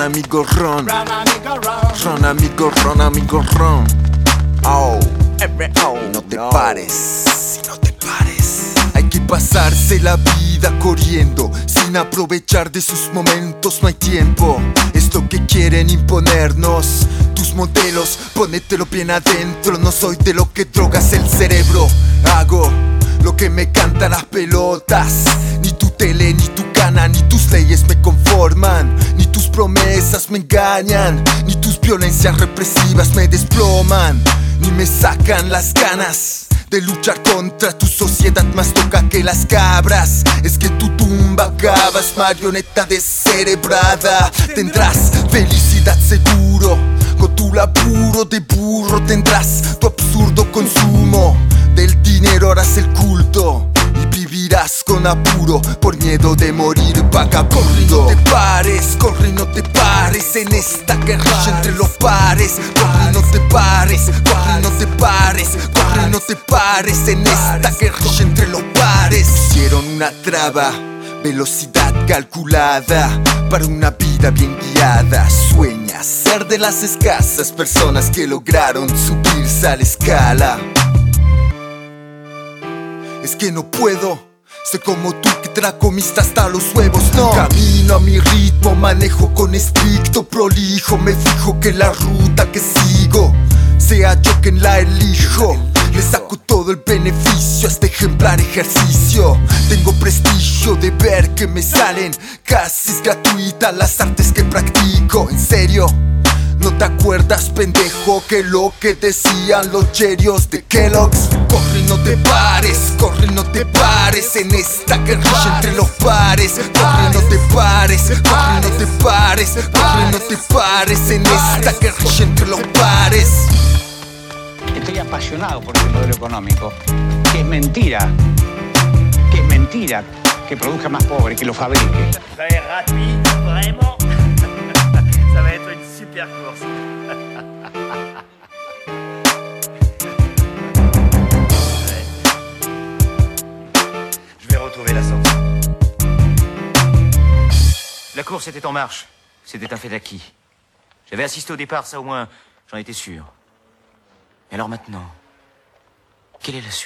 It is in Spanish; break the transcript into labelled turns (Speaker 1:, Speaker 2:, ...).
Speaker 1: amigo, ron. Ron, amigo, ron, amigo, ron. Oh, y no te pares, y no te pares. Hay que pasarse la vida corriendo, sin aprovechar de sus momentos, no hay tiempo. Es lo que quieren imponernos tus modelos, ponételo bien adentro. No soy de lo que drogas el cerebro. Hago lo que me cantan las pelotas. Ni tu tele, ni tu cana, ni tus leyes me conforman. Ni tus promesas me engañan, ni tus violencias represivas me desploman. Ni me sacan las ganas de luchar contra tu sociedad más loca que las cabras. Es que tu tumba acabas, marioneta descerebrada. Tendrás felicidad seguro, con tu laburo de burro tendrás tu absurdo consumo. Del dinero harás el culto y vivirás con apuro por miedo de morir vagabundo. Corre y no te pares, corre y no te pares en esta guerrilla entre los pares. Corre y no te pares, corre y no te pares, corre y no te pares en esta guerrilla entre los pares. Hicieron una traba, velocidad calculada para una vida bien guiada. Sueñas ser de las escasas personas que lograron subirse a la escala. Es que no puedo ser como tú que te la comiste hasta los huevos, no. Camino a mi ritmo, manejo con estricto prolijo. Me fijo que la ruta que sigo sea yo quien la elijo. Le saco todo el beneficio a este ejemplar ejercicio. Tengo prestigio de ver que me salen casi gratuitas las artes que practico. En serio, ¿no te acuerdas, pendejo, que lo que decían los Cheerios de Kellogg's? Corre y no te pares, corre y no te pares en esta guerrilla entre los pares. Corre y no te pares, corre y no te pares, corre y no te pares en esta guerrilla entre los pares.
Speaker 2: Estoy apasionado por el modelo económico, que es mentira, que produzca más pobres, que lo fabrique.
Speaker 3: Ça va être rapide, vraiment. Ça va être une super course. Je vais retrouver la sortie. La course était en marche. C'était un fait acquis. J'avais assisté au départ, ça au moins, j'en étais sûr. Et alors maintenant, quelle est la suite ?